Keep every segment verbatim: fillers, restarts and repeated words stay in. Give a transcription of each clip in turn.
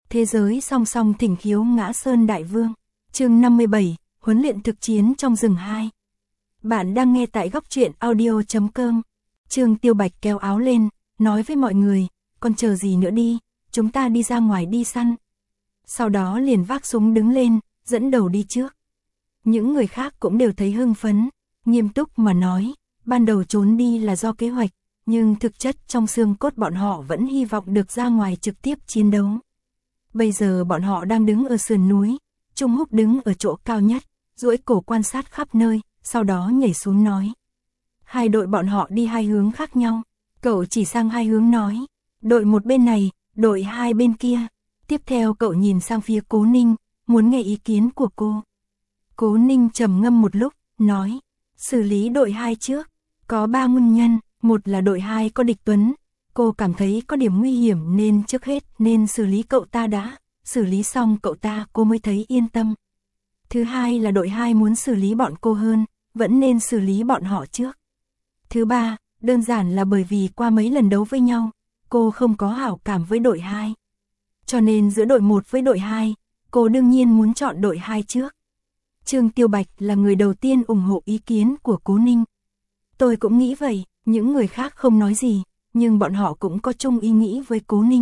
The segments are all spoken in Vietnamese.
Thế giới song song thỉnh khiếu ngã sơn đại vương. Chương năm mươi bảy, huấn luyện thực chiến trong rừng hai. Bạn đang nghe tại góc truyện audio chấm com. Trương Tiêu Bạch kéo áo lên, nói với mọi người, còn chờ gì nữa đi, chúng ta đi ra ngoài đi săn. Sau đó liền vác súng đứng lên, dẫn đầu đi trước. Những người khác cũng đều thấy hưng phấn, nghiêm túc mà nói, ban đầu trốn đi là do kế hoạch, nhưng thực chất trong xương cốt bọn họ vẫn hy vọng được ra ngoài trực tiếp chiến đấu. Bây giờ bọn họ đang đứng ở sườn núi, Trung Húc đứng ở chỗ cao nhất, duỗi cổ quan sát khắp nơi, sau đó nhảy xuống nói. Hai đội bọn họ đi hai hướng khác nhau, cậu chỉ sang hai hướng nói, đội một bên này, đội hai bên kia. Tiếp theo cậu nhìn sang phía Cố Ninh, muốn nghe ý kiến của cô. Cố Ninh trầm ngâm một lúc, nói, xử lý đội hai trước, có ba nguyên nhân, một là đội hai có Địch Tuấn, cô cảm thấy có điểm nguy hiểm nên trước hết nên xử lý cậu ta đã, xử lý xong cậu ta cô mới thấy yên tâm. Thứ hai là đội hai muốn xử lý bọn cô hơn, vẫn nên xử lý bọn họ trước. Thứ ba, đơn giản là bởi vì qua mấy lần đấu với nhau, cô không có hảo cảm với đội hai. Cho nên giữa đội một với đội hai, cô đương nhiên muốn chọn đội hai trước. Trương Tiêu Bạch là người đầu tiên ủng hộ ý kiến của Cố Ninh. Tôi cũng nghĩ vậy, những người khác không nói gì, nhưng bọn họ cũng có chung ý nghĩ với Cố Ninh.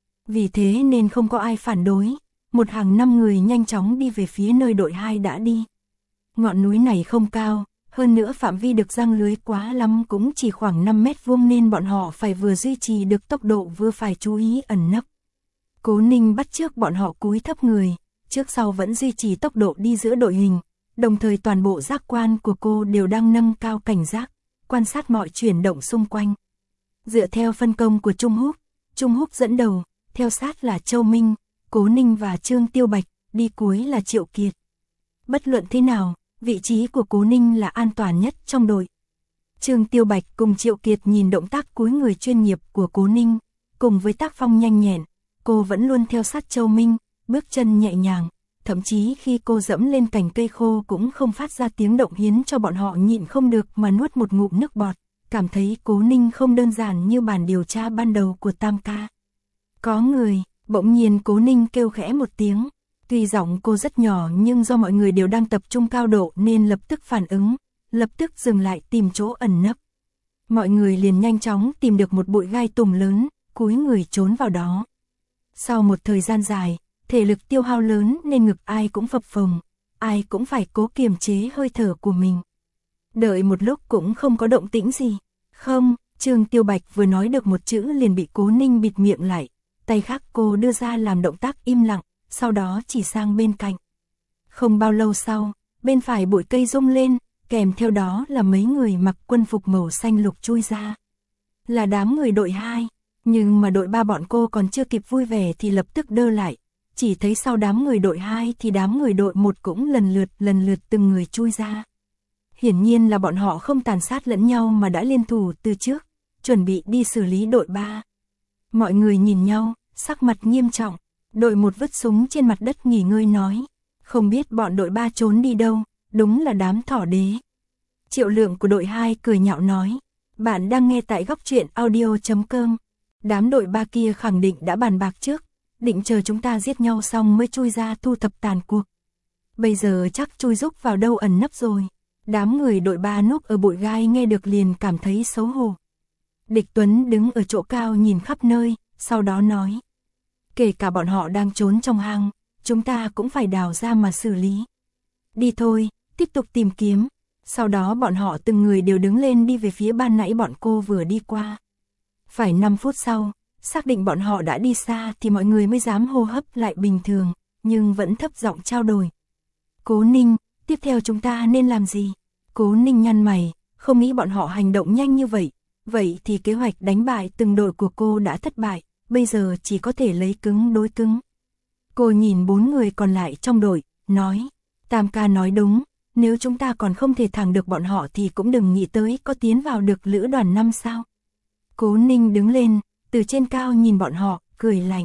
Vì thế nên không có ai phản đối, một hàng năm người nhanh chóng đi về phía nơi đội hai đã đi. Ngọn núi này không cao, hơn nữa phạm vi được giăng lưới quá lắm cũng chỉ khoảng năm mét vuông nên bọn họ phải vừa duy trì được tốc độ vừa phải chú ý ẩn nấp. Cố Ninh bắt chước bọn họ cúi thấp người, trước sau vẫn duy trì tốc độ đi giữa đội hình, đồng thời toàn bộ giác quan của cô đều đang nâng cao cảnh giác, quan sát mọi chuyển động xung quanh. Dựa theo phân công của Trung Húc, Trung Húc dẫn đầu, theo sát là Châu Minh, Cố Ninh và Trương Tiêu Bạch, đi cuối là Triệu Kiệt. Bất luận thế nào, vị trí của Cố Ninh là an toàn nhất trong đội. Trương Tiêu Bạch cùng Triệu Kiệt nhìn động tác cúi người chuyên nghiệp của Cố Ninh, cùng với tác phong nhanh nhẹn, cô vẫn luôn theo sát Châu Minh, bước chân nhẹ nhàng, thậm chí khi cô dẫm lên cành cây khô cũng không phát ra tiếng động khiến cho bọn họ nhịn không được mà nuốt một ngụm nước bọt, cảm thấy Cố Ninh không đơn giản như bản điều tra ban đầu của Tam Ca. Có người, bỗng nhiên Cố Ninh kêu khẽ một tiếng, tuy giọng cô rất nhỏ nhưng do mọi người đều đang tập trung cao độ nên lập tức phản ứng, lập tức dừng lại tìm chỗ ẩn nấp. Mọi người liền nhanh chóng tìm được một bụi gai tùng lớn, cúi người trốn vào đó. Sau một thời gian dài, thể lực tiêu hao lớn nên ngực ai cũng phập phồng, ai cũng phải cố kiềm chế hơi thở của mình. Đợi một lúc cũng không có động tĩnh gì. Không, Trương Tiêu Bạch vừa nói được một chữ liền bị Cố Ninh bịt miệng lại, tay khác cô đưa ra làm động tác im lặng, sau đó chỉ sang bên cạnh. Không bao lâu sau, bên phải bụi cây rung lên, kèm theo đó là mấy người mặc quân phục màu xanh lục chui ra. Là đám người đội hai, nhưng mà đội ba bọn cô còn chưa kịp vui vẻ thì lập tức đơ lại. Chỉ thấy sau đám người đội hai thì đám người đội một cũng lần lượt lần lượt từng người chui ra. Hiển nhiên là bọn họ không tàn sát lẫn nhau mà đã liên thủ từ trước, chuẩn bị đi xử lý đội ba. Mọi người nhìn nhau, sắc mặt nghiêm trọng, đội một vứt súng trên mặt đất nghỉ ngơi nói, không biết bọn đội ba trốn đi đâu, đúng là đám thỏ đế. Triệu Lượng của đội hai cười nhạo nói, bạn đang nghe tại góc truyện audio chấm com. Đám đội ba kia khẳng định đã bàn bạc trước, định chờ chúng ta giết nhau xong mới chui ra thu thập tàn cuộc. Bây giờ chắc chui rúc vào đâu ẩn nấp rồi. Đám người đội ba núp ở bụi gai nghe được liền cảm thấy xấu hổ. Địch Tuấn đứng ở chỗ cao nhìn khắp nơi, sau đó nói, kể cả bọn họ đang trốn trong hang, chúng ta cũng phải đào ra mà xử lý. Đi thôi, tiếp tục tìm kiếm. Sau đó bọn họ từng người đều đứng lên đi về phía ban nãy bọn cô vừa đi qua. Phải năm phút sau, xác định bọn họ đã đi xa thì mọi người mới dám hô hấp lại bình thường, nhưng vẫn thấp giọng trao đổi. Cố Ninh, tiếp theo chúng ta nên làm gì? Cố Ninh nhăn mày, không nghĩ bọn họ hành động nhanh như vậy. Vậy thì kế hoạch đánh bại từng đội của cô đã thất bại, bây giờ chỉ có thể lấy cứng đối cứng. Cô nhìn bốn người còn lại trong đội, nói, Tam Ca nói đúng, nếu chúng ta còn không thể thắng được bọn họ thì cũng đừng nghĩ tới có tiến vào được lữ đoàn năm sao. Cố Ninh đứng lên, từ trên cao nhìn bọn họ, cười lạnh.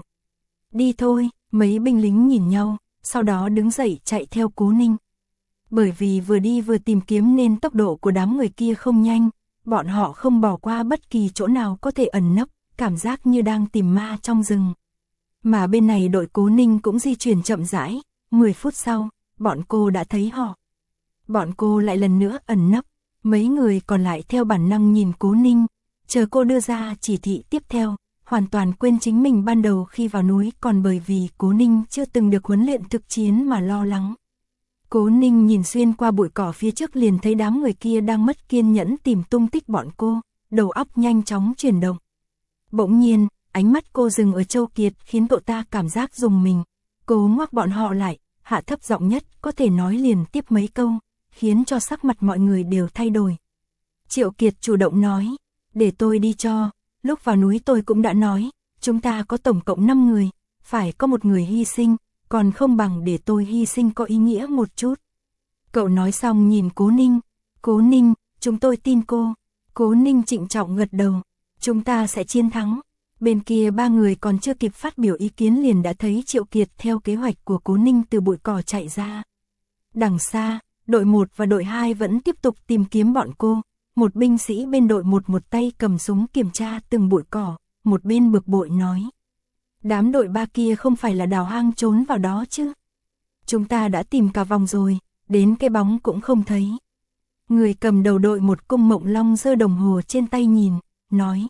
Đi thôi, mấy binh lính nhìn nhau, sau đó đứng dậy chạy theo Cố Ninh. Bởi vì vừa đi vừa tìm kiếm nên tốc độ của đám người kia không nhanh, bọn họ không bỏ qua bất kỳ chỗ nào có thể ẩn nấp, cảm giác như đang tìm ma trong rừng. Mà bên này đội Cố Ninh cũng di chuyển chậm rãi, mười phút sau, bọn cô đã thấy họ. Bọn cô lại lần nữa ẩn nấp, mấy người còn lại theo bản năng nhìn Cố Ninh, chờ cô đưa ra chỉ thị tiếp theo, hoàn toàn quên chính mình ban đầu khi vào núi còn bởi vì Cố Ninh chưa từng được huấn luyện thực chiến mà lo lắng. Cố Ninh nhìn xuyên qua bụi cỏ phía trước liền thấy đám người kia đang mất kiên nhẫn tìm tung tích bọn cô, đầu óc nhanh chóng chuyển động. Bỗng nhiên, ánh mắt cô dừng ở Châu Kiệt khiến cậu ta cảm giác rùng mình. Cô ngoắc bọn họ lại, hạ thấp giọng nhất, có thể nói liền tiếp mấy câu, khiến cho sắc mặt mọi người đều thay đổi. Triệu Kiệt chủ động nói, để tôi đi cho, lúc vào núi tôi cũng đã nói, chúng ta có tổng cộng năm người, phải có một người hy sinh, còn không bằng để tôi hy sinh có ý nghĩa một chút. Cậu nói xong nhìn Cố Ninh, Cố Ninh, chúng tôi tin cô. Cố Ninh trịnh trọng gật đầu, chúng ta sẽ chiến thắng. Bên kia ba người còn chưa kịp phát biểu ý kiến liền đã thấy Triệu Kiệt theo kế hoạch của Cố Ninh từ bụi cỏ chạy ra. Đằng xa, đội một và đội hai vẫn tiếp tục tìm kiếm bọn cô. Một binh sĩ bên đội một một tay cầm súng kiểm tra từng bụi cỏ, một bên bực bội nói. Đám đội ba kia không phải là đào hang trốn vào đó chứ? Chúng ta đã tìm cả vòng rồi, đến cái bóng cũng không thấy. Người cầm đầu đội một Cung Mộng Long giơ đồng hồ trên tay nhìn, nói.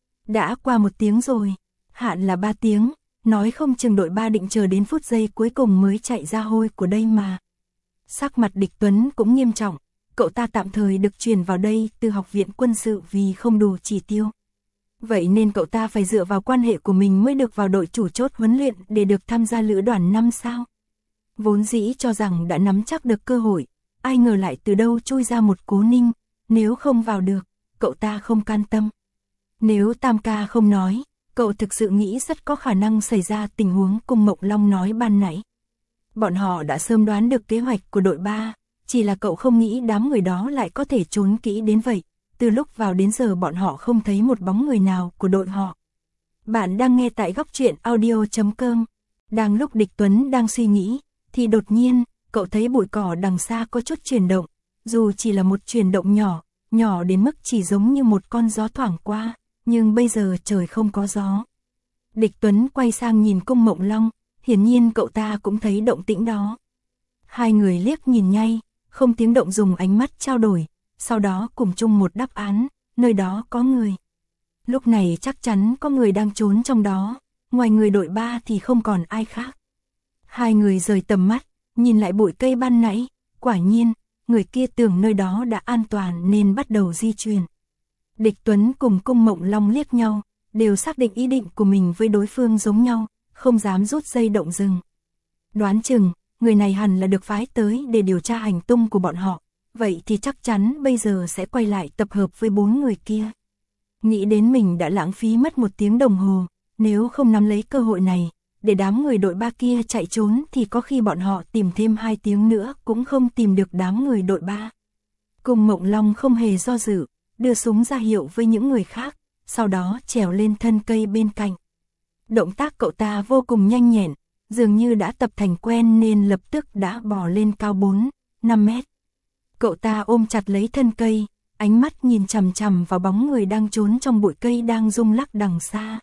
Đã qua một tiếng rồi, hạn là ba tiếng, nói không chừng đội ba định chờ đến phút giây cuối cùng mới chạy ra hôi của đây mà. Sắc mặt Địch Tuấn cũng nghiêm trọng, cậu ta tạm thời được chuyển vào đây từ học viện quân sự vì không đủ chỉ tiêu. Vậy nên cậu ta phải dựa vào quan hệ của mình mới được vào đội chủ chốt huấn luyện để được tham gia lữ đoàn năm sao. Vốn dĩ cho rằng đã nắm chắc được cơ hội, ai ngờ lại từ đâu chui ra một Cố Ninh, nếu không vào được, cậu ta không can tâm. Nếu Tam ca không nói, cậu thực sự nghĩ rất có khả năng xảy ra tình huống Cung Mộng Long nói ban nãy. Bọn họ đã sớm đoán được kế hoạch của đội ba, chỉ là cậu không nghĩ đám người đó lại có thể trốn kỹ đến vậy. Từ lúc vào đến giờ bọn họ không thấy một bóng người nào của đội họ. Bạn đang nghe tại góc truyện audio chấm com. Đang lúc Địch Tuấn đang suy nghĩ, thì đột nhiên, cậu thấy bụi cỏ đằng xa có chút chuyển động, dù chỉ là một chuyển động nhỏ, nhỏ đến mức chỉ giống như một con gió thoảng qua, nhưng bây giờ trời không có gió. Địch Tuấn quay sang nhìn Cung Mộng Long, hiển nhiên cậu ta cũng thấy động tĩnh đó. Hai người liếc nhìn nhau, không tiếng động dùng ánh mắt trao đổi, sau đó cùng chung một đáp án, nơi đó có người. Lúc này chắc chắn có người đang trốn trong đó, ngoài người đội ba thì không còn ai khác. Hai người rời tầm mắt, nhìn lại bụi cây ban nãy, quả nhiên, người kia tưởng nơi đó đã an toàn nên bắt đầu di chuyển. Địch Tuấn cùng Cung Mộng Long liếc nhau, đều xác định ý định của mình với đối phương giống nhau, không dám rút dây động rừng. Đoán chừng, người này hẳn là được phái tới để điều tra hành tung của bọn họ, vậy thì chắc chắn bây giờ sẽ quay lại tập hợp với bốn người kia. Nghĩ đến mình đã lãng phí mất một tiếng đồng hồ, nếu không nắm lấy cơ hội này, để đám người đội ba kia chạy trốn thì có khi bọn họ tìm thêm hai tiếng nữa cũng không tìm được đám người đội ba. Cung Mộng Long không hề do dự, đưa súng ra hiệu với những người khác, sau đó trèo lên thân cây bên cạnh. Động tác cậu ta vô cùng nhanh nhẹn, dường như đã tập thành quen nên lập tức đã bò lên cao bốn, năm mét. Cậu ta ôm chặt lấy thân cây, ánh mắt nhìn chằm chằm vào bóng người đang trốn trong bụi cây đang rung lắc đằng xa.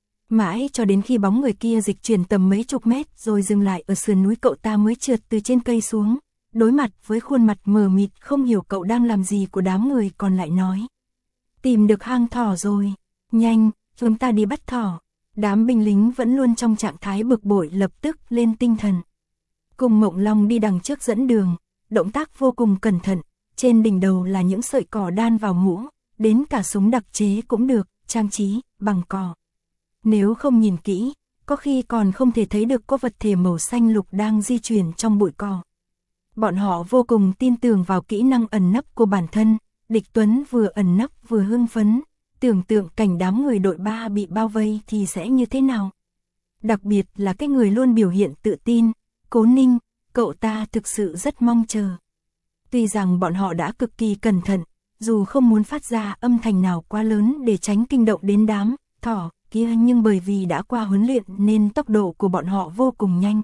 Mãi cho đến khi bóng người kia dịch chuyển tầm mấy chục mét rồi dừng lại ở sườn núi cậu ta mới trượt từ trên cây xuống, đối mặt với khuôn mặt mờ mịt không hiểu cậu đang làm gì của đám người còn lại nói. Tìm được hang thỏ rồi, nhanh, chúng ta đi bắt thỏ. Đám binh lính vẫn luôn trong trạng thái bực bội lập tức lên tinh thần. Cung Mộng Long đi đằng trước dẫn đường, động tác vô cùng cẩn thận, trên đỉnh đầu là những sợi cỏ đan vào mũ, đến cả súng đặc chế cũng được, trang trí bằng cỏ. Nếu không nhìn kỹ, có khi còn không thể thấy được có vật thể màu xanh lục đang di chuyển trong bụi cỏ. Bọn họ vô cùng tin tưởng vào kỹ năng ẩn nấp của bản thân, Địch Tuấn vừa ẩn nấp vừa hưng phấn, tưởng tượng cảnh đám người đội ba bị bao vây thì sẽ như thế nào. Đặc biệt là cái người luôn biểu hiện tự tin, Cố Ninh, cậu ta thực sự rất mong chờ. Tuy rằng bọn họ đã cực kỳ cẩn thận, dù không muốn phát ra âm thanh nào quá lớn để tránh kinh động đến đám thỏ kia, nhưng bởi vì đã qua huấn luyện nên tốc độ của bọn họ vô cùng nhanh.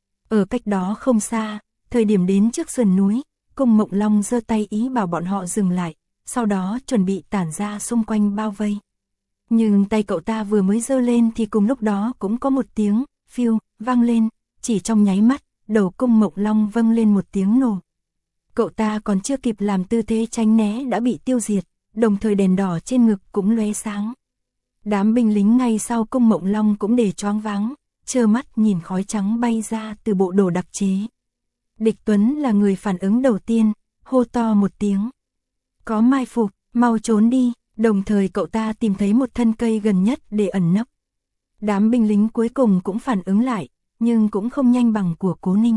Ở cách đó không xa, thời điểm đến trước sườn núi, Cung Mộng Long giơ tay ý bảo bọn họ dừng lại, sau đó chuẩn bị tản ra xung quanh bao vây. Nhưng tay cậu ta vừa mới giơ lên thì cùng lúc đó cũng có một tiếng phiêu, vang lên, chỉ trong nháy mắt, đầu Cung Mộng Long vâng lên một tiếng nổ. Cậu ta còn chưa kịp làm tư thế tránh né đã bị tiêu diệt, đồng thời đèn đỏ trên ngực cũng lóe sáng. Đám binh lính ngay sau Cung Mộng Long cũng để choáng váng, trơ mắt nhìn khói trắng bay ra từ bộ đồ đặc chế. Địch Tuấn là người phản ứng đầu tiên, hô to một tiếng. Có mai phục, mau trốn đi, đồng thời cậu ta tìm thấy một thân cây gần nhất để ẩn nấp. Đám binh lính cuối cùng cũng phản ứng lại, nhưng cũng không nhanh bằng của Cố Ninh.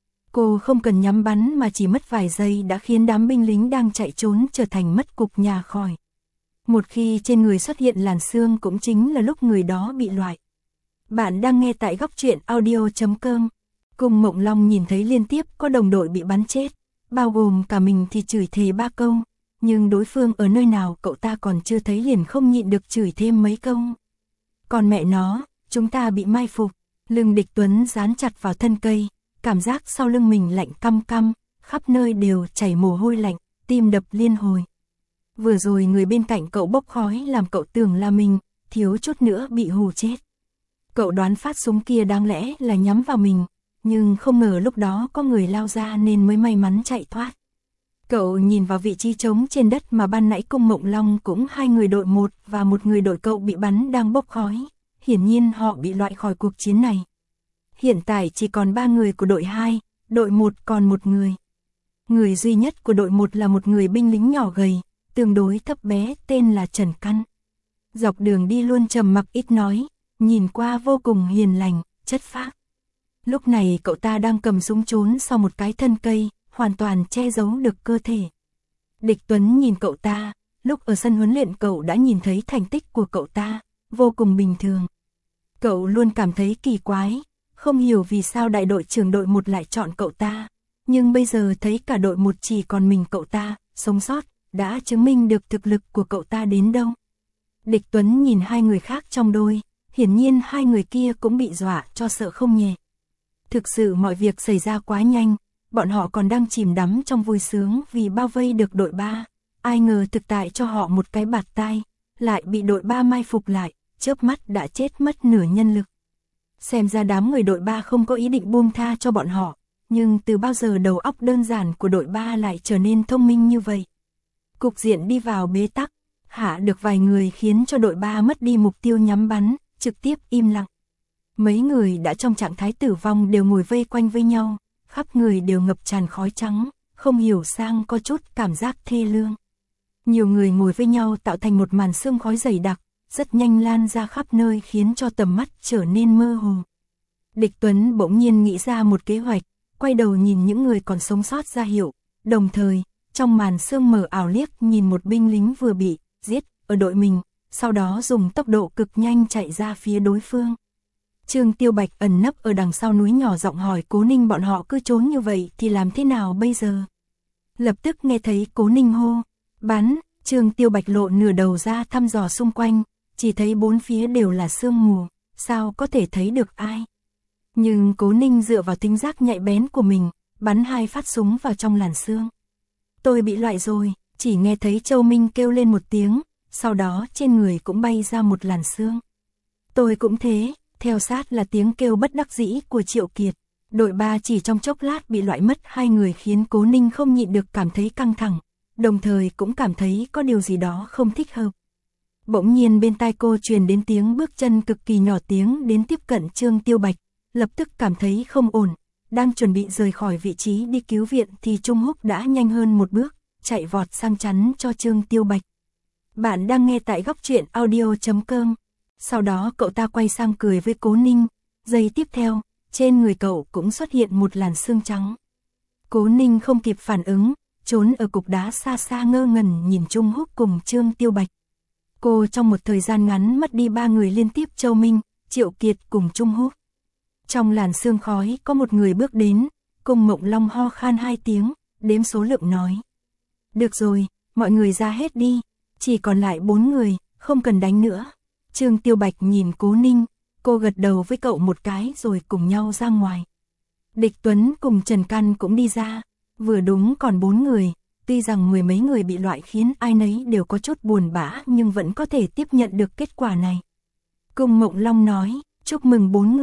Cô không cần nhắm bắn mà chỉ mất vài giây đã khiến đám binh lính đang chạy trốn trở thành mất cục nhà khỏi. Một khi trên người xuất hiện làn xương cũng chính là lúc người đó bị loại. Bạn đang nghe tại góc truyện audio chấm com. Cung Mộng Long nhìn thấy liên tiếp có đồng đội bị bắn chết, bao gồm cả mình thì chửi thề ba câu, nhưng đối phương ở nơi nào cậu ta còn chưa thấy liền không nhịn được chửi thêm mấy câu. Còn mẹ nó, chúng ta bị mai phục. Lưng Địch Tuấn dán chặt vào thân cây, cảm giác sau lưng mình lạnh căm căm, khắp nơi đều chảy mồ hôi lạnh, tim đập liên hồi. Vừa rồi người bên cạnh cậu bốc khói làm cậu tưởng là mình, thiếu chút nữa bị hù chết. Cậu đoán phát súng kia đáng lẽ là nhắm vào mình, nhưng không ngờ lúc đó có người lao ra nên mới may mắn chạy thoát. Cậu nhìn vào vị trí trống trên đất mà ban nãy Cung Mộng Long cũng hai người đội một và một người đội cậu bị bắn đang bốc khói, hiển nhiên họ bị loại khỏi cuộc chiến này. Hiện tại chỉ còn ba người của đội hai, đội một còn một người. Người duy nhất của đội một là một người binh lính nhỏ gầy, tương đối thấp bé tên là Trần Căn. Dọc đường đi luôn trầm mặc ít nói, nhìn qua vô cùng hiền lành, chất phác. Lúc này cậu ta đang cầm súng trốn sau một cái thân cây, hoàn toàn che giấu được cơ thể. Địch Tuấn nhìn cậu ta, lúc ở sân huấn luyện cậu đã nhìn thấy thành tích của cậu ta, vô cùng bình thường. Cậu luôn cảm thấy kỳ quái, không hiểu vì sao đại đội trưởng đội một lại chọn cậu ta, nhưng bây giờ thấy cả đội một chỉ còn mình cậu ta, sống sót, đã chứng minh được thực lực của cậu ta đến đâu. Địch Tuấn nhìn hai người khác trong đôi, hiển nhiên hai người kia cũng bị dọa cho sợ không nhẹ. Thực sự mọi việc xảy ra quá nhanh, bọn họ còn đang chìm đắm trong vui sướng vì bao vây được đội ba, ai ngờ thực tại cho họ một cái bạt tai, lại bị đội ba mai phục lại, chớp mắt đã chết mất nửa nhân lực. Xem ra đám người đội ba không có ý định buông tha cho bọn họ, nhưng từ bao giờ đầu óc đơn giản của đội ba lại trở nên thông minh như vậy. Cục diện đi vào bế tắc, hạ được vài người khiến cho đội ba mất đi mục tiêu nhắm bắn, trực tiếp im lặng. Mấy người đã trong trạng thái tử vong đều ngồi vây quanh với nhau, khắp người đều ngập tràn khói trắng, không hiểu sang có chút cảm giác thê lương. Nhiều người ngồi với nhau tạo thành một màn sương khói dày đặc, rất nhanh lan ra khắp nơi khiến cho tầm mắt trở nên mơ hồ. Địch Tuấn bỗng nhiên nghĩ ra một kế hoạch, quay đầu nhìn những người còn sống sót ra hiệu, đồng thời, trong màn sương mờ ảo liếc nhìn một binh lính vừa bị giết ở đội mình, sau đó dùng tốc độ cực nhanh chạy ra phía đối phương. Trương Tiêu Bạch ẩn nấp ở đằng sau núi nhỏ giọng hỏi Cố Ninh bọn họ cứ trốn như vậy thì làm thế nào bây giờ? Lập tức nghe thấy Cố Ninh hô, bắn, Trương Tiêu Bạch lộ nửa đầu ra thăm dò xung quanh, chỉ thấy bốn phía đều là sương mù, sao có thể thấy được ai? Nhưng Cố Ninh dựa vào thính giác nhạy bén của mình, bắn hai phát súng vào trong làn sương. Tôi bị loại rồi, chỉ nghe thấy Châu Minh kêu lên một tiếng, sau đó trên người cũng bay ra một làn sương. Tôi cũng thế, theo sát là tiếng kêu bất đắc dĩ của Triệu Kiệt. Đội ba chỉ trong chốc lát bị loại mất hai người khiến Cố Ninh không nhịn được cảm thấy căng thẳng, đồng thời cũng cảm thấy có điều gì đó không thích hợp. Bỗng nhiên bên tai cô truyền đến tiếng bước chân cực kỳ nhỏ tiếng đến tiếp cận Trương Tiêu Bạch, lập tức cảm thấy không ổn, đang chuẩn bị rời khỏi vị trí đi cứu viện thì Trung Húc đã nhanh hơn một bước, chạy vọt sang chắn cho Trương Tiêu Bạch. Bạn đang nghe tại góc truyện audio chấm com. Sau đó cậu ta quay sang cười với Cố Ninh, giây tiếp theo, trên người cậu cũng xuất hiện một làn sương trắng. Cố Ninh không kịp phản ứng, trốn ở cục đá xa xa ngơ ngẩn nhìn Trung Húc cùng Trương Tiêu Bạch. Cô trong một thời gian ngắn mất đi ba người liên tiếp, Châu Minh, Triệu Kiệt cùng Trung Húc. Trong làn sương khói có một người bước đến, Cung Mộng Long ho khan hai tiếng, đếm số lượng nói. Được rồi, mọi người ra hết đi, chỉ còn lại bốn người, không cần đánh nữa. Trương Tiêu Bạch nhìn Cố Ninh, cô gật đầu với cậu một cái rồi cùng nhau ra ngoài. Địch Tuấn cùng Trần Căn cũng đi ra, vừa đúng còn bốn người, tuy rằng mười mấy người bị loại khiến ai nấy đều có chút buồn bã nhưng vẫn có thể tiếp nhận được kết quả này. Cung Mộng Long nói, chúc mừng bốn người,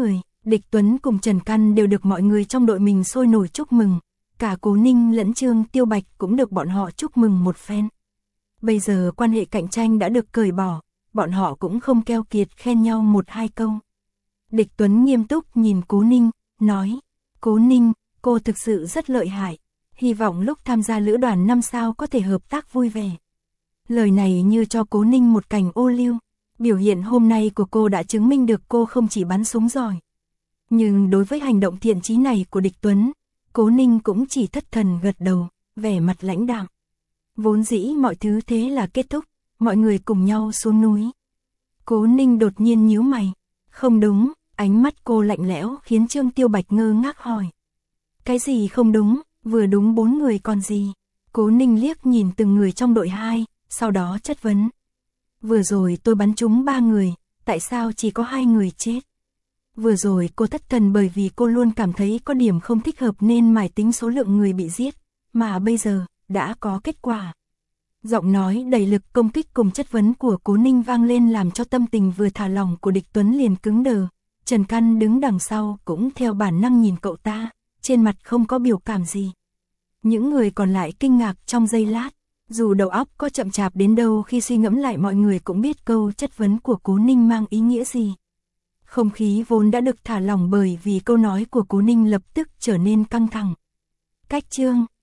Địch Tuấn cùng Trần Căn đều được mọi người trong đội mình sôi nổi chúc mừng, cả Cố Ninh lẫn Trương Tiêu Bạch cũng được bọn họ chúc mừng một phen. Bây giờ quan hệ cạnh tranh đã được cởi bỏ, bọn họ cũng không keo kiệt khen nhau một hai câu. Địch Tuấn nghiêm túc nhìn Cố Ninh, nói, Cố Ninh, cô thực sự rất lợi hại, hy vọng lúc tham gia lữ đoàn năm sao có thể hợp tác vui vẻ. Lời này như cho Cố Ninh một cành ô liu, biểu hiện hôm nay của cô đã chứng minh được cô không chỉ bắn súng giỏi. Nhưng đối với hành động thiện chí này của Địch Tuấn, Cố Ninh cũng chỉ thất thần gật đầu, vẻ mặt lãnh đạm. Vốn dĩ mọi thứ thế là kết thúc, mọi người cùng nhau xuống núi. Cố Ninh đột nhiên nhíu mày, không đúng, ánh mắt cô lạnh lẽo khiến Trương Tiêu Bạch ngơ ngác hỏi. Cái gì không đúng, vừa đúng bốn người còn gì? Cố Ninh liếc nhìn từng người trong đội hai, sau đó chất vấn. Vừa rồi tôi bắn trúng ba người, tại sao chỉ có hai người chết? Vừa rồi cô thất thần bởi vì cô luôn cảm thấy có điểm không thích hợp nên mải tính số lượng người bị giết, mà bây giờ, đã có kết quả. Giọng nói đầy lực công kích cùng chất vấn của Cố Ninh vang lên làm cho tâm tình vừa thả lỏng của Địch Tuấn liền cứng đờ. Trần Căn đứng đằng sau cũng theo bản năng nhìn cậu ta, trên mặt không có biểu cảm gì. Những người còn lại kinh ngạc trong giây lát, dù đầu óc có chậm chạp đến đâu khi suy ngẫm lại mọi người cũng biết câu chất vấn của Cố Ninh mang ý nghĩa gì. Không khí vốn đã được thả lỏng bởi vì câu nói của Cố Ninh lập tức trở nên căng thẳng. Cách Trương